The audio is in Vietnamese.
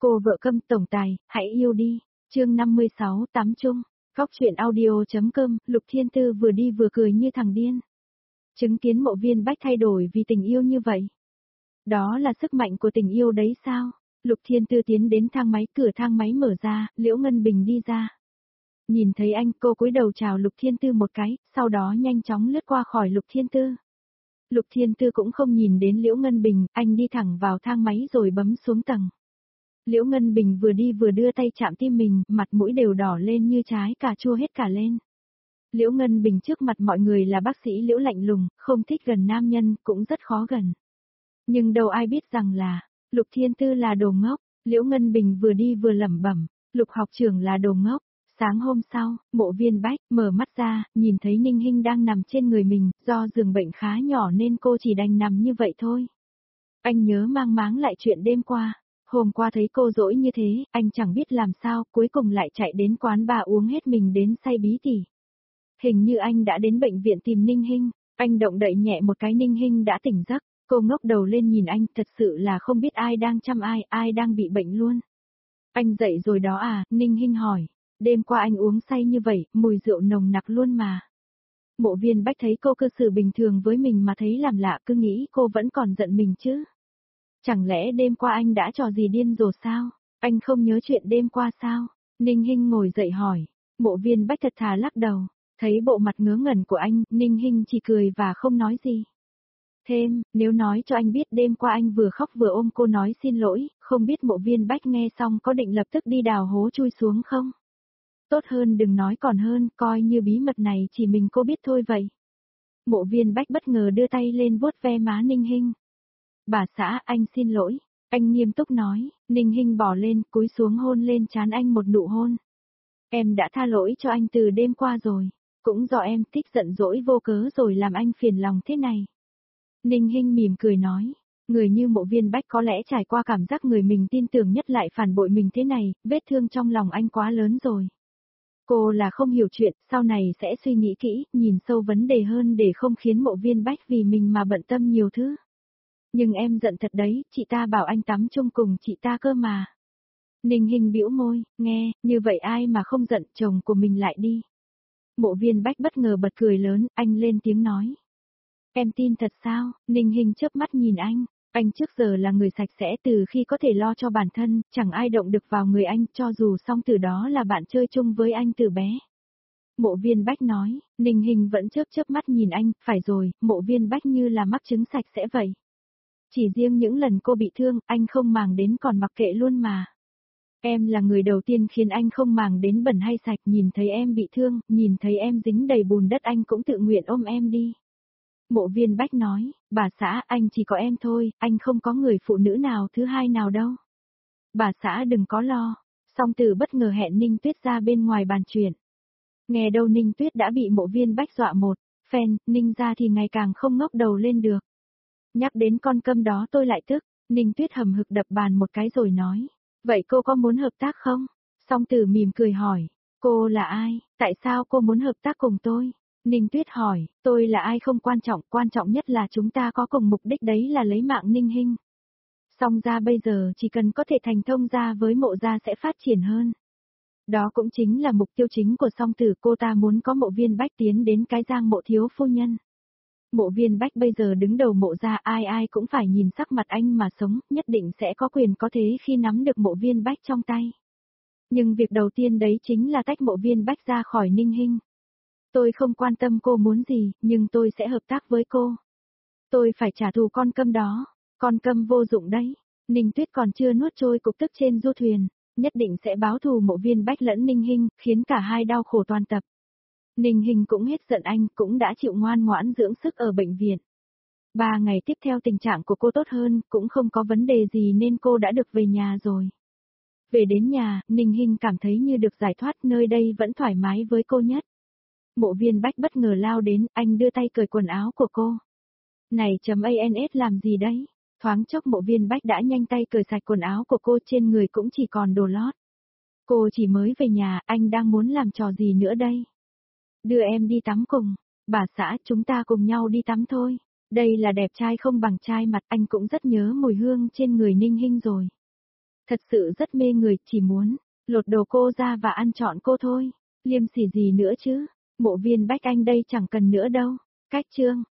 Cô vợ câm tổng tài, hãy yêu đi. Chương 56 tắm chung. Góc truyện audio.com. Lục Thiên Tư vừa đi vừa cười như thằng điên. Chứng kiến Mộ Viên Bách thay đổi vì tình yêu như vậy. Đó là sức mạnh của tình yêu đấy sao? Lục Thiên Tư tiến đến thang máy, cửa thang máy mở ra, Liễu Ngân Bình đi ra. Nhìn thấy anh, cô cúi đầu chào Lục Thiên Tư một cái, sau đó nhanh chóng lướt qua khỏi Lục Thiên Tư. Lục Thiên Tư cũng không nhìn đến Liễu Ngân Bình, anh đi thẳng vào thang máy rồi bấm xuống tầng. Liễu Ngân Bình vừa đi vừa đưa tay chạm tim mình, mặt mũi đều đỏ lên như trái cà chua hết cả lên. Liễu Ngân Bình trước mặt mọi người là bác sĩ Liễu lạnh lùng, không thích gần nam nhân, cũng rất khó gần. Nhưng đâu ai biết rằng là, Lục Thiên Tư là đồ ngốc, Liễu Ngân Bình vừa đi vừa lẩm bẩm, Lục học trưởng là đồ ngốc. Sáng hôm sau, Mộ Viên Bách mở mắt ra, nhìn thấy Ninh Hinh đang nằm trên người mình, do giường bệnh khá nhỏ nên cô chỉ đành nằm như vậy thôi. Anh nhớ mang máng lại chuyện đêm qua. Hôm qua thấy cô dỗi như thế, anh chẳng biết làm sao, cuối cùng lại chạy đến quán bar uống hết mình đến say bí tỉ. Hình như anh đã đến bệnh viện tìm Ninh Hinh, anh động đậy nhẹ một cái, Ninh Hinh đã tỉnh giấc, cô ngóc đầu lên nhìn anh, thật sự là không biết ai đang chăm ai đang bị bệnh luôn. Anh dậy rồi đó à, Ninh Hinh hỏi, đêm qua anh uống say như vậy, mùi rượu nồng nặc luôn mà. Mộ Viên Bách thấy cô cư xử bình thường với mình mà thấy làm lạ, cứ nghĩ cô vẫn còn giận mình chứ. Chẳng lẽ đêm qua anh đã trò gì điên rồ sao? Anh không nhớ chuyện đêm qua sao? Ninh Hinh ngồi dậy hỏi. Mộ Viên Bách thật thà lắc đầu. Thấy bộ mặt ngớ ngẩn của anh, Ninh Hinh chỉ cười và không nói gì. Thêm, nếu nói cho anh biết đêm qua anh vừa khóc vừa ôm cô nói xin lỗi, không biết Mộ Viên Bách nghe xong có định lập tức đi đào hố chui xuống không? Tốt hơn đừng nói còn hơn, coi như bí mật này chỉ mình cô biết thôi vậy. Mộ Viên Bách bất ngờ đưa tay lên vuốt ve má Ninh Hinh. Bà xã, anh xin lỗi, anh nghiêm túc nói, Ninh Hinh bỏ lên, cúi xuống hôn lên trán anh một nụ hôn. Em đã tha lỗi cho anh từ đêm qua rồi, cũng do em thích giận dỗi vô cớ rồi làm anh phiền lòng thế này. Ninh Hinh mỉm cười nói, người như Mộ Viên Bách có lẽ trải qua cảm giác người mình tin tưởng nhất lại phản bội mình thế này, vết thương trong lòng anh quá lớn rồi. Cô là không hiểu chuyện, sau này sẽ suy nghĩ kỹ, nhìn sâu vấn đề hơn để không khiến Mộ Viên Bách vì mình mà bận tâm nhiều thứ. Nhưng em giận thật đấy, chị ta bảo anh tắm chung cùng chị ta cơ mà. Ninh Hinh bĩu môi, nghe, như vậy ai mà không giận, chồng của mình lại đi. Mộ Viên Bách bất ngờ bật cười lớn, anh lên tiếng nói. Em tin thật sao? Ninh Hinh chớp mắt nhìn anh trước giờ là người sạch sẽ từ khi có thể lo cho bản thân, chẳng ai động được vào người anh, cho dù song từ đó là bạn chơi chung với anh từ bé. Mộ Viên Bách nói, Ninh Hinh vẫn chớp mắt nhìn anh, phải rồi, Mộ Viên Bách như là mắc chứng sạch sẽ vậy. Chỉ riêng những lần cô bị thương, anh không màng đến còn mặc kệ luôn mà. Em là người đầu tiên khiến anh không màng đến bẩn hay sạch, nhìn thấy em bị thương, nhìn thấy em dính đầy bùn đất anh cũng tự nguyện ôm em đi. Mộ Viên Bách nói, bà xã, anh chỉ có em thôi, anh không có người phụ nữ nào thứ hai nào đâu. Bà xã đừng có lo. Song Tử bất ngờ hẹn Ninh Tuyết ra bên ngoài bàn chuyện. Nghe đâu Ninh Tuyết đã bị Mộ Viên Bách dọa một phen, Ninh ra thì ngày càng không ngóc đầu lên được. Nhắc đến con câm đó tôi lại tức, Ninh Tuyết hầm hực đập bàn một cái rồi nói, vậy cô có muốn hợp tác không? Song Tử mỉm cười hỏi, cô là ai, tại sao cô muốn hợp tác cùng tôi? Ninh Tuyết hỏi, tôi là ai không quan trọng nhất là chúng ta có cùng mục đích đấy là lấy mạng Ninh Hinh. Song ra bây giờ chỉ cần có thể thành thông gia với Mộ gia sẽ phát triển hơn. Đó cũng chính là mục tiêu chính của Song Tử, cô ta muốn có Mộ Viên Bách tiến đến cái Giang Mộ thiếu phu nhân. Mộ Viên Bách bây giờ đứng đầu Mộ gia, ai cũng phải nhìn sắc mặt anh mà sống, nhất định sẽ có quyền có thế khi nắm được Mộ Viên Bách trong tay. Nhưng việc đầu tiên đấy chính là tách Mộ Viên Bách ra khỏi Ninh Hinh. Tôi không quan tâm cô muốn gì, nhưng tôi sẽ hợp tác với cô. Tôi phải trả thù con câm đó, con câm vô dụng đấy. Ninh Tuyết còn chưa nuốt trôi cục tức trên du thuyền, nhất định sẽ báo thù Mộ Viên Bách lẫn Ninh Hinh, khiến cả hai đau khổ toàn tập. Ninh Hinh cũng hết giận anh, cũng đã chịu ngoan ngoãn dưỡng sức ở bệnh viện. 3 ngày tiếp theo tình trạng của cô tốt hơn, cũng không có vấn đề gì nên cô đã được về nhà rồi. Về đến nhà, Ninh Hinh cảm thấy như được giải thoát, nơi đây vẫn thoải mái với cô nhất. Mộ Viên Bách bất ngờ lao đến, anh đưa tay cởi quần áo của cô. Này ANS làm gì đấy? Thoáng chốc Mộ Viên Bách đã nhanh tay cởi sạch quần áo của cô, trên người cũng chỉ còn đồ lót. Cô chỉ mới về nhà, anh đang muốn làm trò gì nữa đây? Đưa em đi tắm cùng. Bà xã, chúng ta cùng nhau đi tắm thôi. Đây là đẹp trai không bằng trai mặt, anh cũng rất nhớ mùi hương trên người Ninh Hinh rồi. Thật sự rất mê người, chỉ muốn lột đồ cô ra và ăn trọn cô thôi. Liêm sỉ gì nữa chứ? Mộ Viên Bách Anh đây chẳng cần nữa đâu. Cách chương